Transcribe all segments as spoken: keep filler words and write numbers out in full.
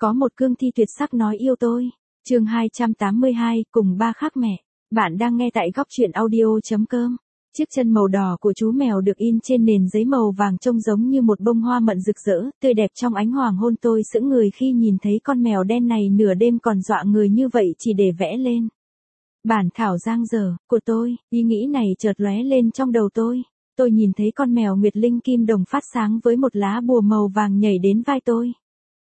Có một cương thi tuyệt sắc nói yêu tôi. Chương hai trăm tám mươi hai, cùng ba khác mẹ. Bạn đang nghe tại góc truyện audio.com. Chiếc chân màu đỏ của chú mèo được in trên nền giấy màu vàng trông giống như một bông hoa mận rực rỡ, tươi đẹp trong ánh hoàng hôn. Tôi sững người khi nhìn thấy con mèo đen này nửa đêm còn dọa người như vậy chỉ để vẽ lên bản thảo giang dở của tôi. Ý nghĩ này chợt lóe lên trong đầu tôi. Tôi nhìn thấy con mèo Nguyệt Linh kim đồng phát sáng với một lá bùa màu vàng nhảy đến vai tôi.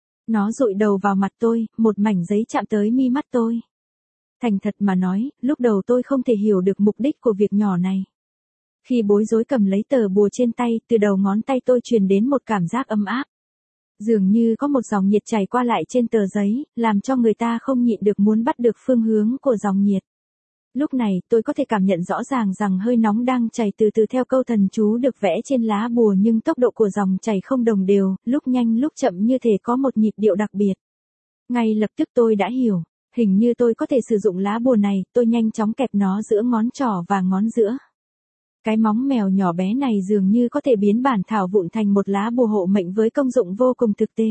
Nó dụi đầu vào mặt tôi, một mảnh giấy chạm tới mi mắt tôi. Thành thật mà nói, lúc đầu tôi không thể hiểu được mục đích của việc nhỏ này. Khi bối rối cầm lấy tờ bùa trên tay, từ đầu ngón tay tôi truyền đến một cảm giác ấm áp. Dường như có một dòng nhiệt chảy qua lại trên tờ giấy, làm cho người ta không nhịn được muốn bắt được phương hướng của dòng nhiệt. Lúc này, tôi có thể cảm nhận rõ ràng rằng hơi nóng đang chảy từ từ theo câu thần chú được vẽ trên lá bùa, nhưng tốc độ của dòng chảy không đồng đều, lúc nhanh lúc chậm, như thể có một nhịp điệu đặc biệt. Ngay lập tức tôi đã hiểu, hình như tôi có thể sử dụng lá bùa này. Tôi nhanh chóng kẹp nó giữa ngón trỏ và ngón giữa. Cái móng mèo nhỏ bé này dường như có thể biến bản thảo vụn thành một lá bùa hộ mệnh với công dụng vô cùng thực tế.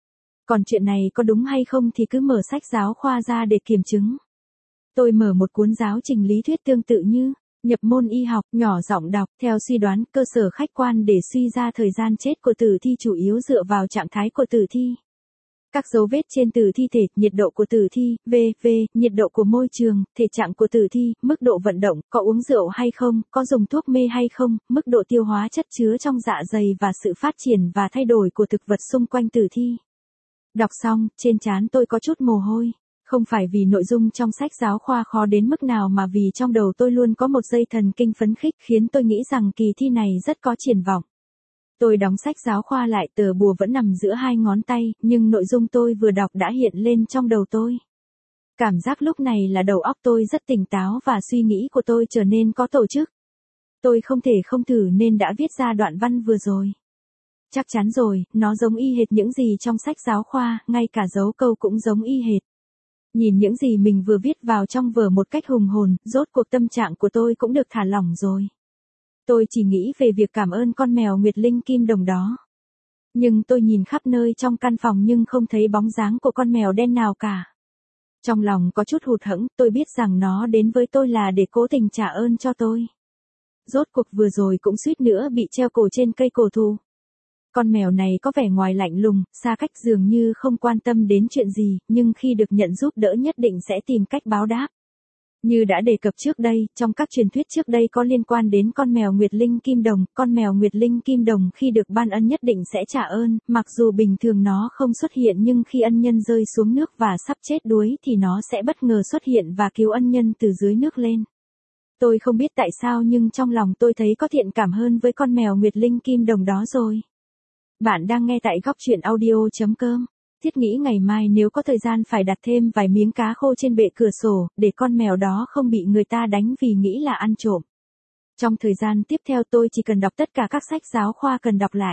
Còn chuyện này có đúng hay không thì cứ mở sách giáo khoa ra để kiểm chứng. Tôi mở một cuốn giáo trình lý thuyết tương tự như nhập môn y học, nhỏ giọng đọc. Theo suy đoán cơ sở khách quan để suy ra thời gian chết của tử thi chủ yếu dựa vào trạng thái của tử thi, các dấu vết trên tử thi thể, nhiệt độ của tử thi, vân vân, nhiệt độ của môi trường, thể trạng của tử thi, mức độ vận động, có uống rượu hay không, có dùng thuốc mê hay không, mức độ tiêu hóa chất chứa trong dạ dày và sự phát triển và thay đổi của thực vật xung quanh tử thi. Đọc xong, trên trán tôi có chút mồ hôi. Không phải vì nội dung trong sách giáo khoa khó đến mức nào, mà vì trong đầu tôi luôn có một dây thần kinh phấn khích khiến tôi nghĩ rằng kỳ thi này rất có triển vọng. Tôi đóng sách giáo khoa lại, tờ bùa vẫn nằm giữa hai ngón tay, nhưng nội dung tôi vừa đọc đã hiện lên trong đầu tôi. Cảm giác lúc này là đầu óc tôi rất tỉnh táo và suy nghĩ của tôi trở nên có tổ chức. Tôi không thể không thử nên đã viết ra đoạn văn vừa rồi. Chắc chắn rồi, nó giống y hệt những gì trong sách giáo khoa, ngay cả dấu câu cũng giống y hệt. Nhìn những gì mình vừa viết vào trong vở một cách hùng hồn, rốt cuộc tâm trạng của tôi cũng được thả lỏng rồi. Tôi chỉ nghĩ về việc cảm ơn con mèo Nguyệt Linh kim đồng đó. Nhưng tôi nhìn khắp nơi trong căn phòng nhưng không thấy bóng dáng của con mèo đen nào cả. Trong lòng có chút hụt hẫng, tôi biết rằng nó đến với tôi là để cố tình trả ơn cho tôi. Rốt cuộc vừa rồi cũng suýt nữa bị treo cổ trên cây cổ thụ. Con mèo này có vẻ ngoài lạnh lùng, xa cách, dường như không quan tâm đến chuyện gì, nhưng khi được nhận giúp đỡ nhất định sẽ tìm cách báo đáp. Như đã đề cập trước đây, trong các truyền thuyết trước đây có liên quan đến con mèo Nguyệt Linh kim đồng, con mèo Nguyệt Linh kim đồng khi được ban ân nhất định sẽ trả ơn, mặc dù bình thường nó không xuất hiện, nhưng khi ân nhân rơi xuống nước và sắp chết đuối thì nó sẽ bất ngờ xuất hiện và cứu ân nhân từ dưới nước lên. Tôi không biết tại sao nhưng trong lòng tôi thấy có thiện cảm hơn với con mèo Nguyệt Linh kim đồng đó rồi. Bạn đang nghe tại góc truyện audio.com. Thiết nghĩ ngày mai nếu có thời gian phải đặt thêm vài miếng cá khô trên bệ cửa sổ, để con mèo đó không bị người ta đánh vì nghĩ là ăn trộm. Trong thời gian tiếp theo tôi chỉ cần đọc tất cả các sách giáo khoa cần đọc lại.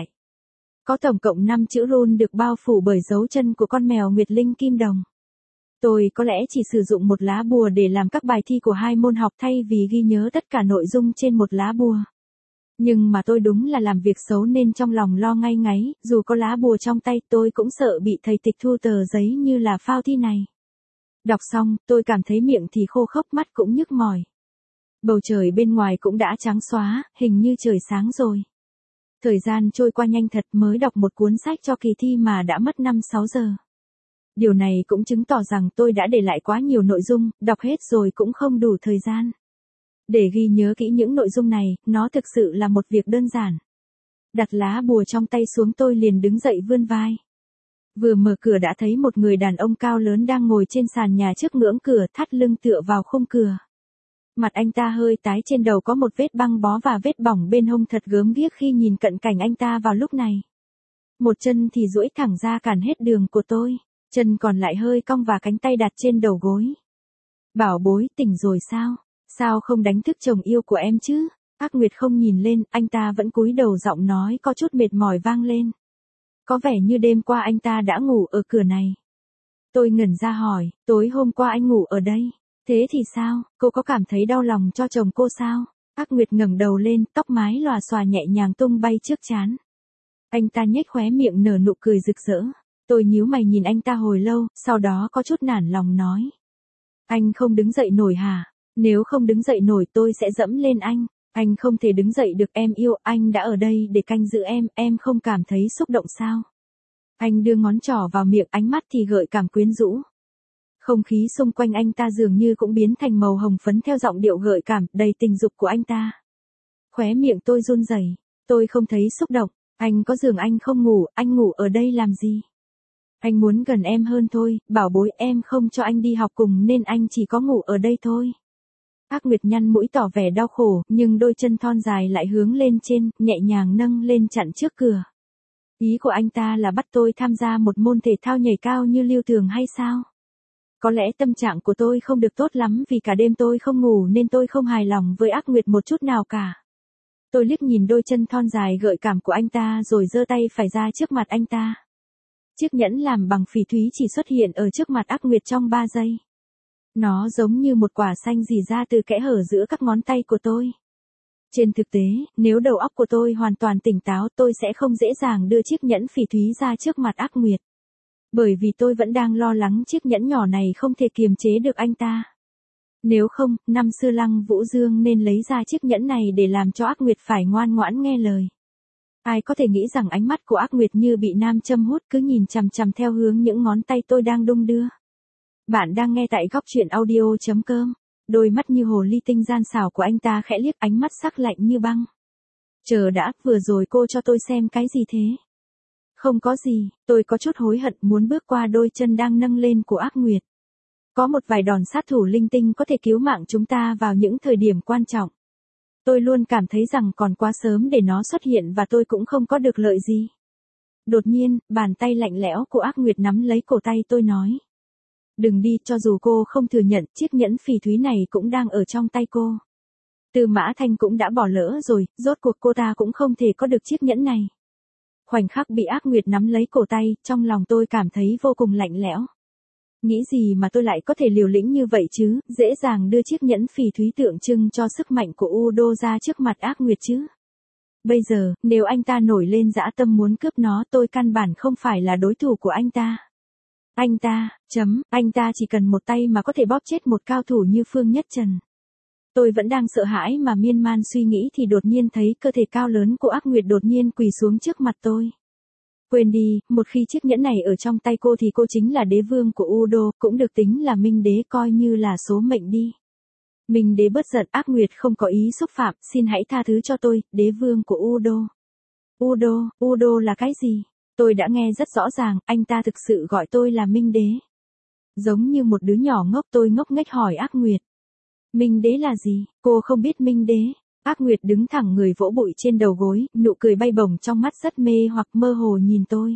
Có tổng cộng năm chữ rune được bao phủ bởi dấu chân của con mèo Nguyệt Linh kim đồng. Tôi có lẽ chỉ sử dụng một lá bùa để làm các bài thi của hai môn học thay vì ghi nhớ tất cả nội dung trên một lá bùa. Nhưng mà tôi đúng là làm việc xấu nên trong lòng lo ngay ngáy, dù có lá bùa trong tay tôi cũng sợ bị thầy tịch thu tờ giấy như là phao thi này. Đọc xong, tôi cảm thấy miệng thì khô khốc, mắt cũng nhức mỏi. Bầu trời bên ngoài cũng đã trắng xóa, hình như trời sáng rồi. Thời gian trôi qua nhanh thật, mới đọc một cuốn sách cho kỳ thi mà đã mất năm sáu giờ. Điều này cũng chứng tỏ rằng tôi đã để lại quá nhiều nội dung, đọc hết rồi cũng không đủ thời gian. Để ghi nhớ kỹ những nội dung này, nó thực sự là một việc đơn giản. Đặt lá bùa trong tay xuống, tôi liền đứng dậy vươn vai. Vừa mở cửa đã thấy một người đàn ông cao lớn đang ngồi trên sàn nhà trước ngưỡng cửa, thắt lưng tựa vào khung cửa. Mặt anh ta hơi tái, trên đầu có một vết băng bó và vết bỏng bên hông thật gớm ghiếc khi nhìn cận cảnh anh ta vào lúc này. Một chân thì duỗi thẳng ra cản hết đường của tôi, chân còn lại hơi cong và cánh tay đặt trên đầu gối. Bảo bối, tỉnh rồi sao? Sao không đánh thức chồng yêu của em chứ? Ác Nguyệt không nhìn lên, anh ta vẫn cúi đầu, giọng nói có chút mệt mỏi vang lên. Có vẻ như đêm qua anh ta đã ngủ ở cửa này. Tôi ngẩn ra hỏi, tối hôm qua anh ngủ ở đây. Thế thì sao, cô có cảm thấy đau lòng cho chồng cô sao? Ác Nguyệt ngẩng đầu lên, tóc mái lòa xòa nhẹ nhàng tung bay trước trán. Anh ta nhếch khóe miệng nở nụ cười rực rỡ. Tôi nhíu mày nhìn anh ta hồi lâu, sau đó có chút nản lòng nói. Anh không đứng dậy nổi hả? Nếu không đứng dậy nổi tôi sẽ dẫm lên anh. Anh không thể đứng dậy được, em yêu, anh đã ở đây để canh giữ em, em không cảm thấy xúc động sao? Anh đưa ngón trỏ vào miệng, ánh mắt thì gợi cảm quyến rũ. Không khí xung quanh anh ta dường như cũng biến thành màu hồng phấn theo giọng điệu gợi cảm, đầy tình dục của anh ta. Khóe miệng tôi run rẩy, tôi không thấy xúc động. Anh có giường anh không ngủ, anh ngủ ở đây làm gì? Anh muốn gần em hơn thôi, bảo bối, em không cho anh đi học cùng nên anh chỉ có ngủ ở đây thôi. Ác Nguyệt nhăn mũi tỏ vẻ đau khổ, nhưng đôi chân thon dài lại hướng lên trên, nhẹ nhàng nâng lên chặn trước cửa. Ý của anh ta là bắt tôi tham gia một môn thể thao nhảy cao như Lưu Thường hay sao? Có lẽ tâm trạng của tôi không được tốt lắm vì cả đêm tôi không ngủ nên tôi không hài lòng với Ác Nguyệt một chút nào cả. Tôi liếc nhìn đôi chân thon dài gợi cảm của anh ta rồi giơ tay phải ra trước mặt anh ta. Chiếc nhẫn làm bằng phỉ thúy chỉ xuất hiện ở trước mặt Ác Nguyệt trong ba giây. Nó giống như một quả xanh rỉ ra từ kẽ hở giữa các ngón tay của tôi. Trên thực tế, nếu đầu óc của tôi hoàn toàn tỉnh táo tôi sẽ không dễ dàng đưa chiếc nhẫn phỉ thúy ra trước mặt Ác Nguyệt. Bởi vì tôi vẫn đang lo lắng chiếc nhẫn nhỏ này không thể kiềm chế được anh ta. Nếu không, năm xưa Lăng Vũ Dương nên lấy ra chiếc nhẫn này để làm cho Ác Nguyệt phải ngoan ngoãn nghe lời. Ai có thể nghĩ rằng ánh mắt của Ác Nguyệt như bị nam châm hút cứ nhìn chằm chằm theo hướng những ngón tay tôi đang đung đưa. Bạn đang nghe tại góc truyện audio chấm com. Đôi mắt như hồ ly tinh gian xảo của anh ta khẽ liếc, ánh mắt sắc lạnh như băng. Chờ đã, vừa rồi cô cho tôi xem cái gì thế? Không có gì, tôi có chút hối hận muốn bước qua đôi chân đang nâng lên của Ác Nguyệt. Có một vài đòn sát thủ linh tinh có thể cứu mạng chúng ta vào những thời điểm quan trọng. Tôi luôn cảm thấy rằng còn quá sớm để nó xuất hiện và tôi cũng không có được lợi gì. Đột nhiên, bàn tay lạnh lẽo của Ác Nguyệt nắm lấy cổ tay tôi nói. Đừng đi, cho dù cô không thừa nhận, chiếc nhẫn phỉ thúy này cũng đang ở trong tay cô. Tư Mã Thanh cũng đã bỏ lỡ rồi, rốt cuộc cô ta cũng không thể có được chiếc nhẫn này. Khoảnh khắc bị Ác Nguyệt nắm lấy cổ tay, trong lòng tôi cảm thấy vô cùng lạnh lẽo. Nghĩ gì mà tôi lại có thể liều lĩnh như vậy chứ, dễ dàng đưa chiếc nhẫn phỉ thúy tượng trưng cho sức mạnh của Udo ra trước mặt Ác Nguyệt chứ. Bây giờ, nếu anh ta nổi lên dã tâm muốn cướp nó, tôi căn bản không phải là đối thủ của anh ta. Anh ta, chấm, anh ta chỉ cần một tay mà có thể bóp chết một cao thủ như Phương Nhất Trần. Tôi vẫn đang sợ hãi mà miên man suy nghĩ thì đột nhiên thấy cơ thể cao lớn của Ác Nguyệt đột nhiên quỳ xuống trước mặt tôi. Quên đi, một khi chiếc nhẫn này ở trong tay cô thì cô chính là đế vương của Udo, cũng được tính là Minh Đế, coi như là số mệnh đi. Minh Đế bớt giận, Ác Nguyệt không có ý xúc phạm, xin hãy tha thứ cho tôi, đế vương của Udo. Udo, Udo là cái gì? Tôi đã nghe rất rõ ràng, anh ta thực sự gọi tôi là Minh Đế. Giống như một đứa nhỏ ngốc tôi ngốc nghếch hỏi Ác Nguyệt. Minh Đế là gì? Cô không biết Minh Đế. Ác Nguyệt đứng thẳng người vỗ bụi trên đầu gối, nụ cười bay bổng trong mắt rất mê hoặc mơ hồ nhìn tôi.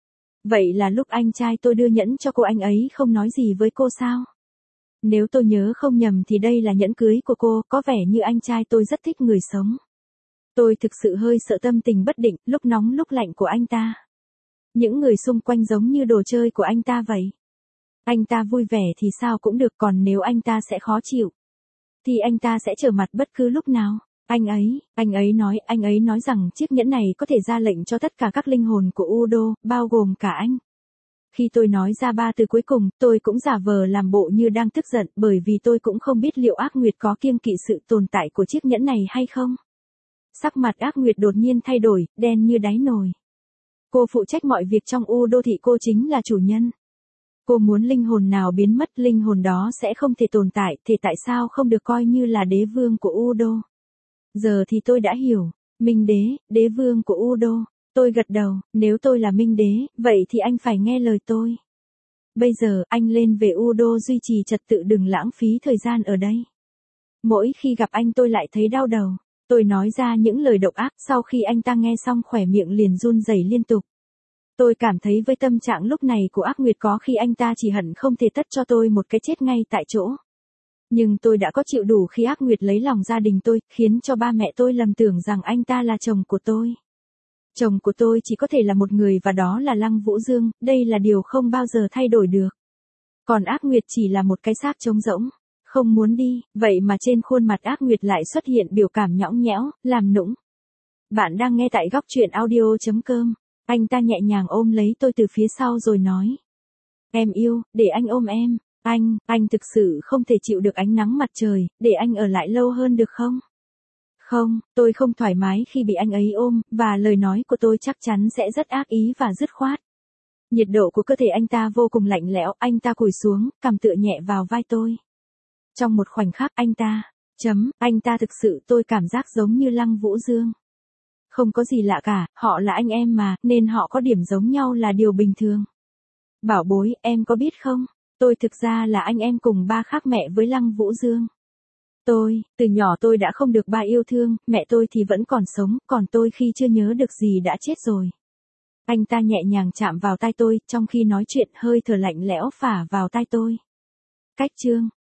Vậy là lúc anh trai tôi đưa nhẫn cho cô anh ấy không nói gì với cô sao? Nếu tôi nhớ không nhầm thì đây là nhẫn cưới của cô, có vẻ như anh trai tôi rất thích người sống. Tôi thực sự hơi sợ tâm tình bất định, lúc nóng lúc lạnh của anh ta. Những người xung quanh giống như đồ chơi của anh ta vậy. Anh ta vui vẻ thì sao cũng được, còn nếu anh ta sẽ khó chịu thì anh ta sẽ trở mặt bất cứ lúc nào. Anh ấy, anh ấy nói, anh ấy nói rằng chiếc nhẫn này có thể ra lệnh cho tất cả các linh hồn của Udo, bao gồm cả anh. Khi tôi nói ra ba từ cuối cùng, tôi cũng giả vờ làm bộ như đang tức giận bởi vì tôi cũng không biết liệu Ác Nguyệt có kiêng kỵ sự tồn tại của chiếc nhẫn này hay không. Sắc mặt Ác Nguyệt đột nhiên thay đổi, đen như đáy nồi. Cô phụ trách mọi việc trong Udo thị, cô chính là chủ nhân. Cô muốn linh hồn nào biến mất, linh hồn đó sẽ không thể tồn tại, thì tại sao không được coi như là đế vương của Udo? Giờ thì tôi đã hiểu, Minh Đế, đế vương của Udo. Tôi gật đầu, nếu tôi là Minh Đế, vậy thì anh phải nghe lời tôi. Bây giờ, anh lên về Udo duy trì trật tự, đừng lãng phí thời gian ở đây. Mỗi khi gặp anh tôi lại thấy đau đầu. Tôi nói ra những lời độc ác, sau khi anh ta nghe xong khỏe miệng liền run rẩy liên tục. Tôi cảm thấy với tâm trạng lúc này của Ác Nguyệt có khi anh ta chỉ hận không thể tất cho tôi một cái chết ngay tại chỗ. Nhưng tôi đã có chịu đủ khi Ác Nguyệt lấy lòng gia đình tôi, khiến cho ba mẹ tôi lầm tưởng rằng anh ta là chồng của tôi. Chồng của tôi chỉ có thể là một người và đó là Lăng Vũ Dương, đây là điều không bao giờ thay đổi được. Còn Ác Nguyệt chỉ là một cái xác trống rỗng, không muốn đi, vậy mà trên khuôn mặt Ác Nguyệt lại xuất hiện biểu cảm nhõng nhẽo, làm nũng. Bạn đang nghe tại góc truyện audio chấm com. Anh ta nhẹ nhàng ôm lấy tôi từ phía sau rồi nói. Em yêu, để anh ôm em. Anh, anh thực sự không thể chịu được ánh nắng mặt trời, để anh ở lại lâu hơn được không? Không, tôi không thoải mái khi bị anh ấy ôm, và lời nói của tôi chắc chắn sẽ rất ác ý và dứt khoát. Nhiệt độ của cơ thể anh ta vô cùng lạnh lẽo, anh ta cúi xuống, cằm tựa nhẹ vào vai tôi. Trong một khoảnh khắc anh ta, chấm, anh ta thực sự tôi cảm giác giống như Lăng Vũ Dương. Không có gì lạ cả, họ là anh em mà, nên họ có điểm giống nhau là điều bình thường. Bảo bối, em có biết không? Tôi thực ra là anh em cùng ba khác mẹ với Lăng Vũ Dương. Tôi, từ nhỏ tôi đã không được ba yêu thương, mẹ tôi thì vẫn còn sống, còn tôi khi chưa nhớ được gì đã chết rồi. Anh ta nhẹ nhàng chạm vào tai tôi, trong khi nói chuyện hơi thở lạnh lẽo phả vào tai tôi. Cách chương